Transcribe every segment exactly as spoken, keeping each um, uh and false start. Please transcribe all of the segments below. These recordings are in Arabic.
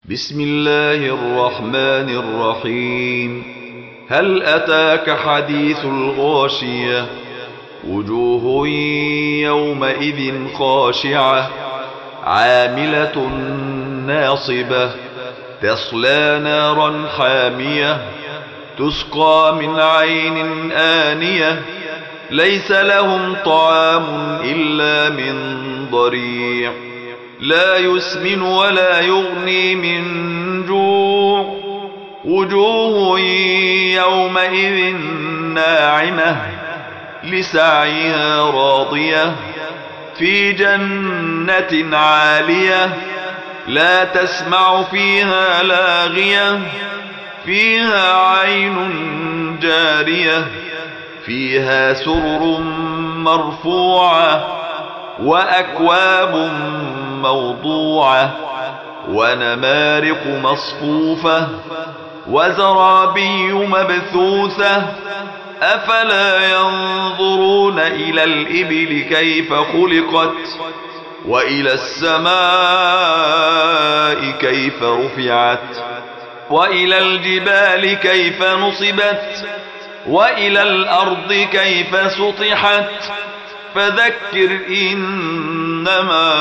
بسم الله الرحمن الرحيم. هل أتاك حديث الغاشية؟ وجوه يومئذ خاشعة عاملة ناصبة تصلى نارا حامية تسقى من عين آنية ليس لهم طعام إلا من ضريع لا يسمن ولا يغني من جوع. وجوه يومئذ ناعمة لسعيها راضية في جنة عالية لا تسمع فيها لاغية فيها عين جارية فيها سرر مرفوعة وأكواب موضوعة ونمارق مصفوفة وزرابي مبثوثة أفلا ينظرون إلى الإبل كيف خلقت وإلى السماء كيف رفعت وإلى الجبال كيف نصبت وإلى الأرض كيف سطحت فذكر إنما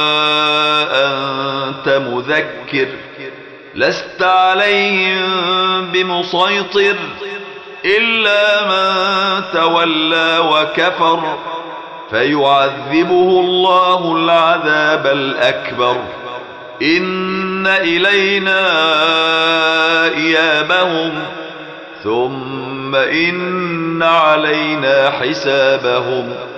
أنت مذكر لست عليهم بمسيطر إلا من تولى وكفر فيعذبه الله العذاب الأكبر. إن إلينا إيابهم ثم إن علينا حسابهم